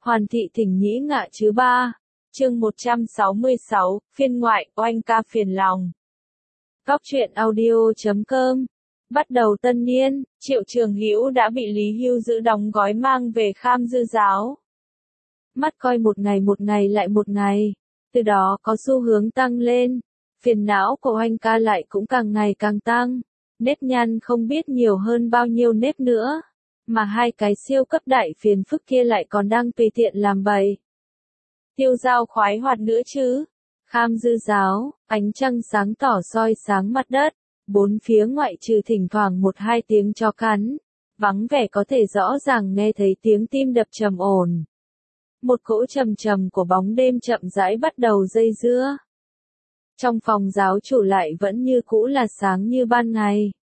Hoàn thị thỉnh nhĩ ngạ chứ ba. Chương 166, phiên ngoại, oanh ca phiền lòng. Góc truyện audio.com. Bắt đầu tân niên, Triệu Trường Hữu đã bị Lý Hưu giữ đóng gói mang về Kham Dư giáo. Mắt coi một ngày lại một ngày, từ đó có xu hướng tăng lên, phiền não của oanh ca lại cũng càng ngày càng tăng, nếp nhăn không biết nhiều hơn bao nhiêu nếp nữa, mà hai cái siêu cấp đại phiền phức kia lại còn đang tùy tiện làm bậy. Tiêu Giao khoái hoạt nữa chứ. Kham Dư giáo, ánh trăng sáng tỏ soi sáng mặt đất, bốn phía ngoại trừ thỉnh thoảng một hai tiếng chó cắn, vắng vẻ có thể rõ ràng nghe thấy tiếng tim đập trầm ổn. Một cỗ trầm trầm của bóng đêm chậm rãi bắt đầu dây dưa. Trong phòng giáo chủ lại vẫn như cũ là sáng như ban ngày.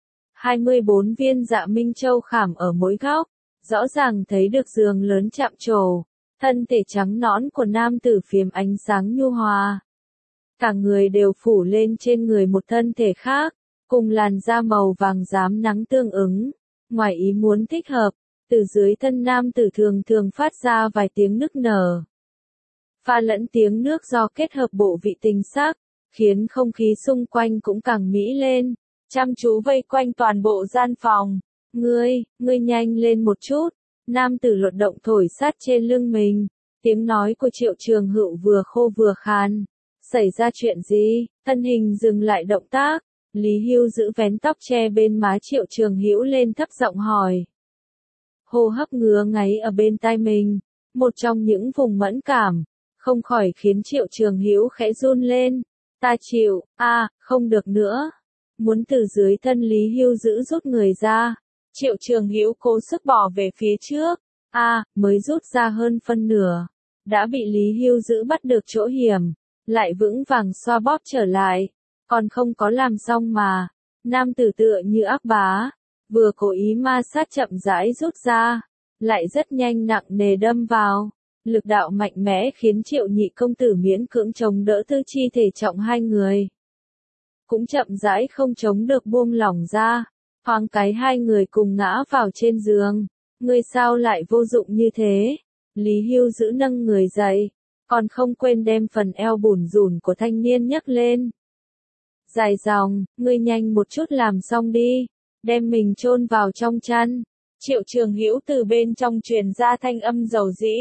24 viên dạ minh châu khảm ở mỗi góc, rõ ràng thấy được giường lớn chạm trổ, thân thể trắng nõn của nam tử phiếm ánh sáng nhu hòa. Cả người đều phủ lên trên người một thân thể khác, cùng làn da màu vàng rám nắng tương ứng, ngoài ý muốn thích hợp, từ dưới thân nam tử thường thường phát ra vài tiếng nức nở. Pha lẫn tiếng nước do kết hợp bộ vị tình sắc, khiến không khí xung quanh cũng càng mỹ lên, chăm chú vây quanh toàn bộ gian phòng. Ngươi nhanh lên một chút. Nam tử luật động thổi sát trên lưng mình, tiếng nói của Triệu Trường Hữu vừa khô vừa khàn. Xảy ra chuyện gì? Thân hình dừng lại động tác, Lý Hưu giữ vén tóc che bên má Triệu Trường Hữu lên thấp giọng hỏi. Hô hấp ngứa ngáy ở bên tai mình, một trong những vùng mẫn cảm, không khỏi khiến Triệu Trường Hữu khẽ run lên. Ta chịu, không được nữa. Muốn từ dưới thân Lý Hưu giữ rút người ra. Triệu Trường Hữu cố sức bỏ về phía trước, mới rút ra hơn phân nửa, đã bị Lý Hưu giữ bắt được chỗ hiểm, lại vững vàng xoa bóp trở lại, còn không có làm xong mà, nam tử tựa như ác bá, vừa cố ý ma sát chậm rãi rút ra, lại rất nhanh nặng nề đâm vào, lực đạo mạnh mẽ khiến Triệu nhị công tử miễn cưỡng chống đỡ tư chi thể trọng hai người. Cũng chậm rãi không chống được buông lỏng ra. Thoáng cái hai người cùng ngã vào trên giường. Ngươi sao lại vô dụng như thế? Lý Hưu giữ nâng người dậy, còn không quên đem phần eo bủn rủn của thanh niên nhấc lên. Dài dòng, ngươi nhanh một chút làm xong đi, đem mình chôn vào trong chăn. Triệu Trường Hữu từ bên trong truyền ra thanh âm dầu dĩ.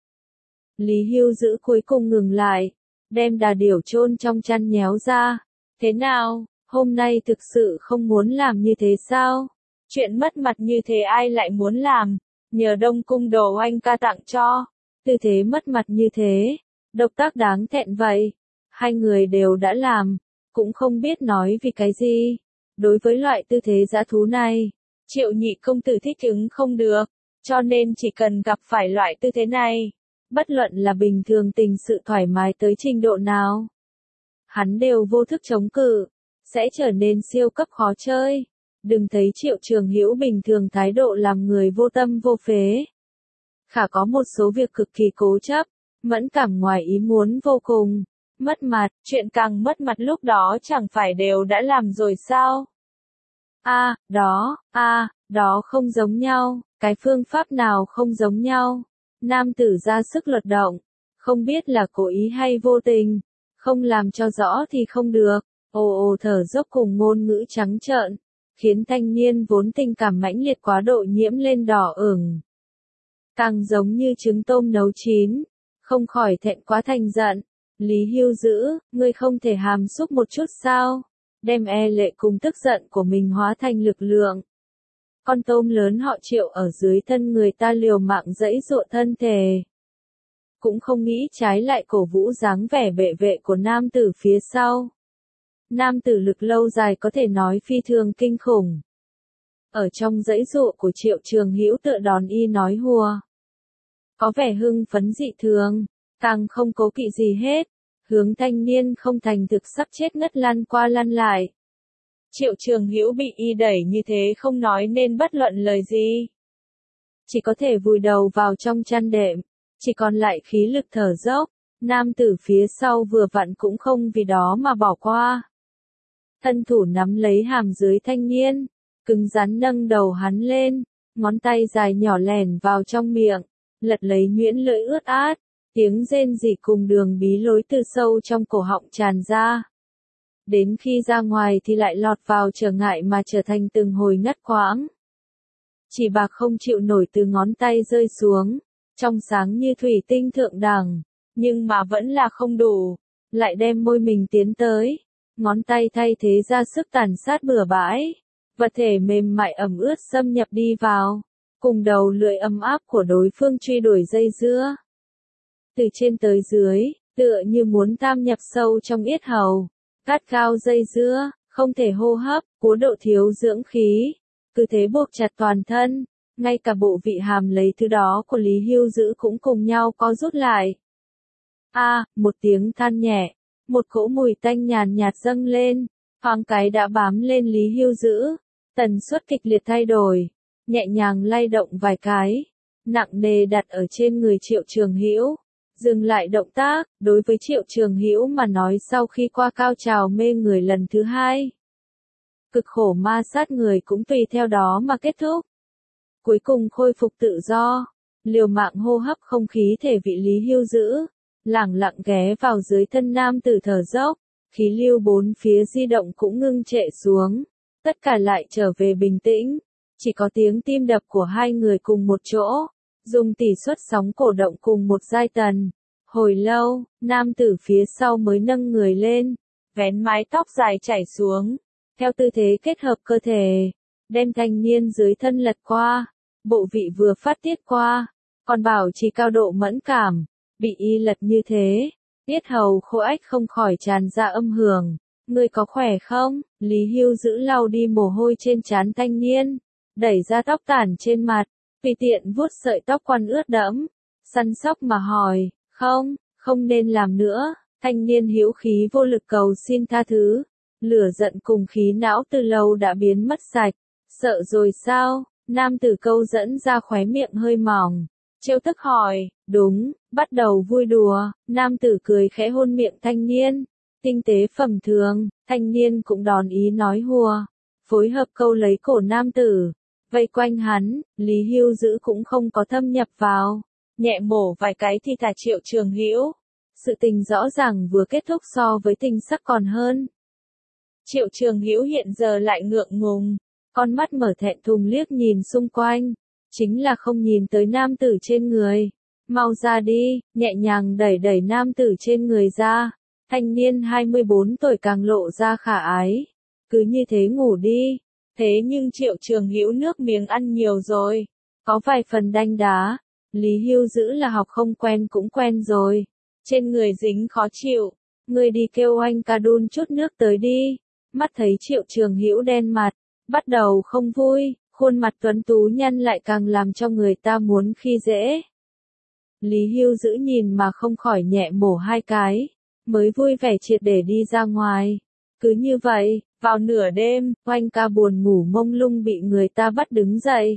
Lý Hưu giữ cuối cùng ngừng lại, đem đà điểu chôn trong chăn nhéo ra. Thế nào? Hôm nay thực sự không muốn làm như thế sao? Chuyện mất mặt như thế ai lại muốn làm? Nhờ Đông Cung đồ oanh ca tặng cho. Tư thế mất mặt như thế, động tác đáng thẹn vậy. Hai người đều đã làm, cũng không biết nói vì cái gì. Đối với loại tư thế dã thú này, Triệu nhị công tử thích ứng không được, cho nên chỉ cần gặp phải loại tư thế này, bất luận là bình thường tình sự thoải mái tới trình độ nào, hắn đều vô thức chống cự. Sẽ trở nên siêu cấp khó chơi. Đừng thấy Triệu Trường Hữu bình thường thái độ làm người vô tâm vô phế. Khả có một số việc cực kỳ cố chấp, mẫn cảm ngoài ý muốn vô cùng. Mất mặt, chuyện càng mất mặt lúc đó chẳng phải đều đã làm rồi sao? Đó không giống nhau, cái phương pháp nào không giống nhau. Nam tử ra sức luật động, không biết là cố ý hay vô tình, không làm cho rõ thì không được. Ồ thở dốc cùng ngôn ngữ trắng trợn, khiến thanh niên vốn tình cảm mãnh liệt quá độ nhiễm lên đỏ ửng. Càng giống như trứng tôm nấu chín, không khỏi thẹn quá thành giận. Lý Hưu giữ, ngươi không thể hàm xúc một chút sao? Đem e lệ cùng tức giận của mình hóa thành lực lượng. Con tôm lớn họ Triệu ở dưới thân người ta liều mạng giãy giụa thân thể. Cũng không nghĩ trái lại cổ vũ dáng vẻ bệ vệ của nam tử phía sau. Nam tử lực lâu dài có thể nói phi thường kinh khủng. Ở trong giãy giụa của Triệu Trường Hữu tựa đòn y nói hùa. Có vẻ hưng phấn dị thường, càng không cố kỵ gì hết, hướng thanh niên không thành thực sắp chết ngất lăn qua lăn lại. Triệu Trường Hữu bị y đẩy như thế không nói nên bất luận lời gì. Chỉ có thể vùi đầu vào trong chăn đệm, chỉ còn lại khí lực thở dốc, nam tử phía sau vừa vặn cũng không vì đó mà bỏ qua. Thân thủ nắm lấy hàm dưới thanh niên, cứng rắn nâng đầu hắn lên, ngón tay dài nhỏ lẻn vào trong miệng, lật lấy nhuyễn lưỡi ướt át, tiếng rên rỉ cùng đường bí lối từ sâu trong cổ họng tràn ra. Đến khi ra ngoài thì lại lọt vào trở ngại mà trở thành từng hồi ngắt quãng. Chỉ bạc không chịu nổi từ ngón tay rơi xuống, trong sáng như thủy tinh thượng đẳng, nhưng mà vẫn là không đủ, lại đem môi mình tiến tới, ngón tay thay thế ra sức tàn sát bừa bãi, vật thể mềm mại ẩm ướt xâm nhập đi vào, cùng đầu lưỡi ấm áp của đối phương truy đuổi dây dưa. Từ trên tới dưới, tựa như muốn tam nhập sâu trong yết hầu, cắt cao dây dưa, không thể hô hấp, cố độ thiếu dưỡng khí, cứ thế buộc chặt toàn thân, ngay cả bộ vị hàm lấy thứ đó của Lý Hưu Dữ cũng cùng nhau co rút lại. Một tiếng than nhẹ, một cỗ mùi tanh nhàn nhạt dâng lên, thoáng cái đã bám lên Lý Hưu Dữ, tần suất kịch liệt thay đổi, nhẹ nhàng lay động vài cái, nặng nề đặt ở trên người Triệu Trường Hữu. Dừng lại động tác, đối với Triệu Trường Hữu mà nói sau khi qua cao trào mê người lần thứ hai. Cực khổ ma sát người cũng tùy theo đó mà kết thúc. Cuối cùng khôi phục tự do, liều mạng hô hấp không khí thể vị Lý Hưu Dữ, lẳng lặng ghé vào dưới thân nam tử thở dốc, khí lưu bốn phía di động cũng ngưng trệ xuống, tất cả lại trở về bình tĩnh, chỉ có tiếng tim đập của hai người cùng một chỗ. Dùng tỷ suất sóng cổ động cùng một giai tần. Hồi lâu, nam tử phía sau mới nâng người lên, vén mái tóc dài chảy xuống, theo tư thế kết hợp cơ thể, đem thanh niên dưới thân lật qua, bộ vị vừa phát tiết qua, còn bảo trì cao độ mẫn cảm, bị y lật như thế, tiết hầu khô ách không khỏi tràn ra âm hưởng. Ngươi có khỏe không? Lý Hưu Dữ lau đi mồ hôi trên trán thanh niên, đẩy ra tóc tản trên mặt. Tùy tiện vuốt sợi tóc quăn ướt đẫm, săn sóc mà hỏi, không nên làm nữa, thanh niên hữu khí vô lực cầu xin tha thứ, lửa giận cùng khí não từ lâu đã biến mất sạch, sợ rồi sao, nam tử câu dẫn ra khóe miệng hơi mỏng, trêu tức hỏi, đúng, bắt đầu vui đùa, nam tử cười khẽ hôn miệng thanh niên, tinh tế phẩm thường, thanh niên cũng đón ý nói hùa, phối hợp câu lấy cổ nam tử. Vây quanh hắn, Lý Hưu Dữ cũng không có thâm nhập vào, nhẹ mổ vài cái thì thả Triệu Trường Hữu. Sự tình rõ ràng vừa kết thúc so với tình sắc còn hơn. Triệu Trường Hữu hiện giờ lại ngượng ngùng, con mắt mở thẹn thùng liếc nhìn xung quanh, chính là không nhìn tới nam tử trên người. Mau ra đi, nhẹ nhàng đẩy đẩy nam tử trên người ra, thanh niên 24 tuổi càng lộ ra khả ái. Cứ như thế ngủ đi. Thế nhưng Triệu Trường Hữu nước miếng ăn nhiều rồi, có vài phần đanh đá, Lý Hưu Dữ là học không quen cũng quen rồi, trên người dính khó chịu, ngươi đi kêu anh ca đun chút nước tới đi. Mắt thấy Triệu Trường Hữu đen mặt, bắt đầu không vui, khuôn mặt tuấn tú nhăn lại càng làm cho người ta muốn khi dễ. Lý Hưu Dữ nhìn mà không khỏi nhẹ mổ hai cái, mới vui vẻ triệt để đi ra ngoài. Cứ như vậy, vào nửa đêm, oanh ca buồn ngủ mông lung bị người ta bắt đứng dậy.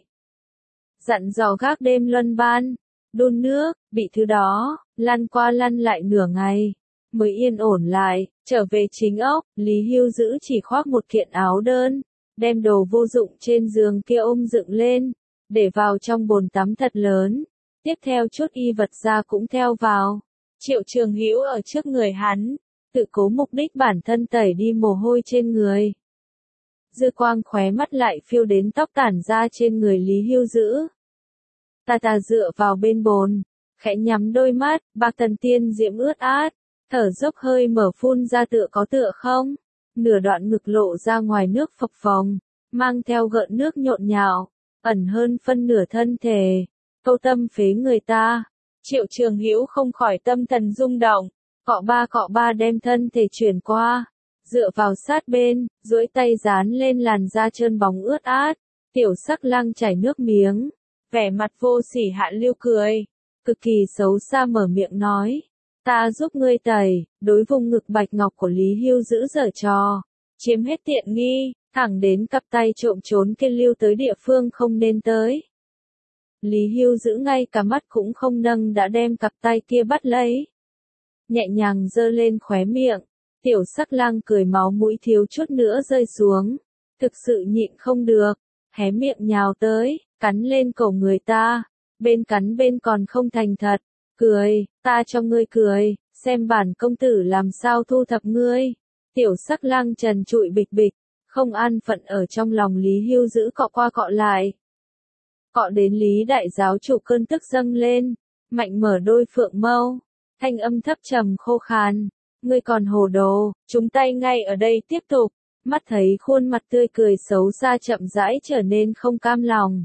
Dặn dò gác đêm luân ban, đun nước, bị thứ đó, lăn qua lăn lại nửa ngày, mới yên ổn lại, trở về chính ốc, Lý Hưu Dữ chỉ khoác một kiện áo đơn, đem đồ vô dụng trên giường kia ôm dựng lên, để vào trong bồn tắm thật lớn, tiếp theo chút y vật ra cũng theo vào. Triệu Trường Hữu ở trước người hắn, tự cố mục đích bản thân tẩy đi mồ hôi trên người. Dư quang khóe mắt lại phiêu đến tóc tản ra trên người Lý Hưu Dữ. Ta dựa vào bên bồn, khẽ nhắm đôi mắt, bạc tần tiên diễm ướt át, thở dốc hơi mở phun ra tựa có tựa không. Nửa đoạn ngực lộ ra ngoài nước phập phồng, mang theo gợn nước nhộn nhạo, ẩn hơn phân nửa thân thể, câu tâm phế người ta. Triệu Trường Hữu không khỏi tâm thần rung động. Cọ ba đem thân thể chuyển qua, dựa vào sát bên, duỗi tay dán lên làn da trơn bóng ướt át, tiểu sắc lang chảy nước miếng, vẻ mặt vô sỉ hạ lưu cười, cực kỳ xấu xa mở miệng nói, ta giúp ngươi tẩy, đối vùng ngực bạch ngọc của Lý Hưu Dữ giở trò, chiếm hết tiện nghi, thẳng đến cặp tay trộm trốn kia lưu tới địa phương không nên tới. Lý Hưu Dữ ngay cả mắt cũng không nâng đã đem cặp tay kia bắt lấy. Nhẹ nhàng giơ lên khóe miệng, tiểu sắc lang cười máu mũi thiếu chút nữa rơi xuống, thực sự nhịn không được, hé miệng nhào tới, cắn lên cổ người ta, bên cắn bên còn không thành thật, cười, ta cho ngươi cười, xem bản công tử làm sao thu thập ngươi. Tiểu sắc lang trần trụi bịch bịch, không an phận ở trong lòng Lý Hưu giữ cọ qua cọ lại. Cọ đến Lý đại giáo chủ cơn tức dâng lên, mạnh mở đôi phượng mâu, thanh âm thấp trầm khô khan, ngươi còn hồ đồ, chúng tay ngay ở đây tiếp tục. Mắt thấy khuôn mặt tươi cười xấu xa chậm rãi trở nên không cam lòng.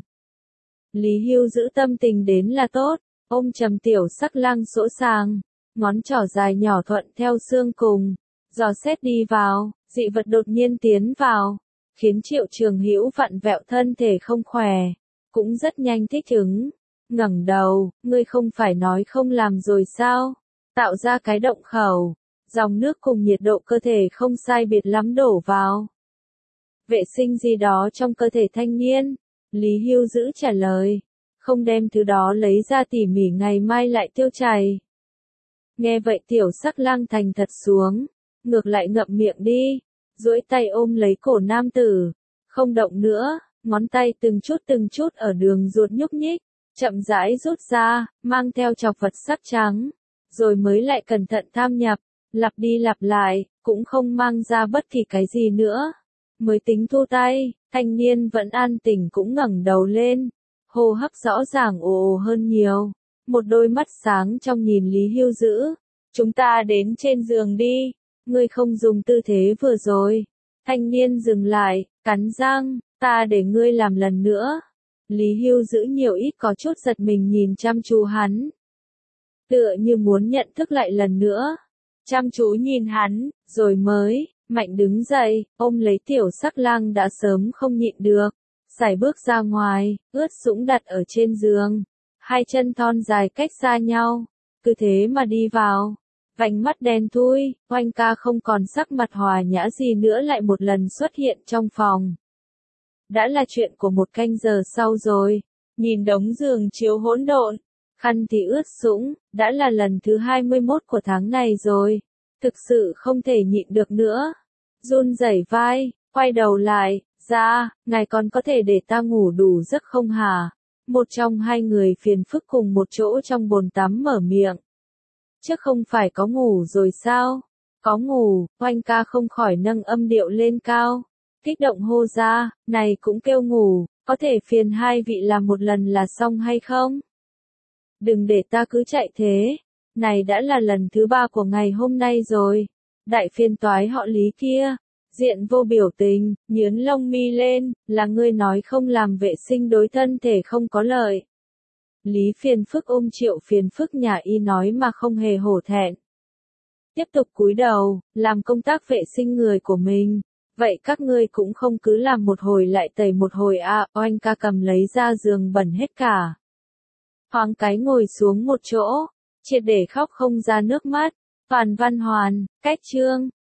Lý Hưu giữ tâm tình đến là tốt, ôm trầm tiểu sắc lang sỗ sàng, ngón trỏ dài nhỏ thuận theo xương cùng, dò xét đi vào, dị vật đột nhiên tiến vào, khiến Triệu Trường Hữu vặn vẹo thân thể không khỏe, cũng rất nhanh thích ứng, ngẩng đầu, ngươi không phải nói không làm rồi sao, tạo ra cái động khẩu. Dòng nước cùng nhiệt độ cơ thể không sai biệt lắm đổ vào. Vệ sinh gì đó trong cơ thể thanh niên. Lý Hưu giữ trả lời. Không đem thứ đó lấy ra tỉ mỉ ngày mai lại tiêu chảy. Nghe vậy tiểu sắc lang thành thật xuống. Ngược lại ngậm miệng đi. Duỗi tay ôm lấy cổ nam tử. Không động nữa. Ngón tay từng chút ở đường ruột nhúc nhích. Chậm rãi rút ra. Mang theo chọc vật sắc trắng. Rồi mới lại cẩn thận tham nhập. Lặp đi lặp lại, cũng không mang ra bất kỳ cái gì nữa. Mới tính thu tay, thanh niên vẫn an tĩnh cũng ngẩng đầu lên. Hô hấp rõ ràng ồ hơn nhiều. Một đôi mắt sáng trong nhìn Lý Hưu giữ. Chúng ta đến trên giường đi. Ngươi không dùng tư thế vừa rồi. Thanh niên dừng lại, cắn răng, ta để ngươi làm lần nữa. Lý Hưu giữ nhiều ít có chút giật mình nhìn chăm chú hắn. Tựa như muốn nhận thức lại lần nữa. Chăm chú nhìn hắn, rồi mới, mạnh đứng dậy, ôm lấy tiểu sắc lang đã sớm không nhịn được. Sải bước ra ngoài, ướt sũng đặt ở trên giường. Hai chân thon dài cách xa nhau, cứ thế mà đi vào. Vành mắt đen thui, oanh ca không còn sắc mặt hòa nhã gì nữa lại một lần xuất hiện trong phòng. Đã là chuyện của một canh giờ sau rồi, nhìn đống giường chiếu hỗn độn. Khăn thì ướt sũng, đã là lần thứ 21 của tháng này rồi. Thực sự không thể nhịn được nữa. Run rẩy vai, quay đầu lại, ra, ngài còn có thể để ta ngủ đủ giấc không hả? Một trong hai người phiền phức cùng một chỗ trong bồn tắm mở miệng. Chứ không phải có ngủ rồi sao? Có ngủ, oanh ca không khỏi nâng âm điệu lên cao. Kích động hô ra, này cũng kêu ngủ, có thể phiền hai vị làm một lần là xong hay không? Đừng để ta cứ chạy thế. Này đã là lần thứ 3 của ngày hôm nay rồi. Đại phiên toái họ Lý kia. Diện vô biểu tình, nhướn lông mi lên, là ngươi nói không làm vệ sinh đối thân thể không có lợi. Lý phiền phức ôm Triệu phiền phức nhà y nói mà không hề hổ thẹn. Tiếp tục cúi đầu, làm công tác vệ sinh người của mình. Vậy các ngươi cũng không cứ làm một hồi lại tẩy một hồi à, oanh ca cầm lấy ra giường bẩn hết cả. Thoáng cái ngồi xuống một chỗ, triệt để khóc không ra nước mắt. Toàn Văn Hoàn, cách chương.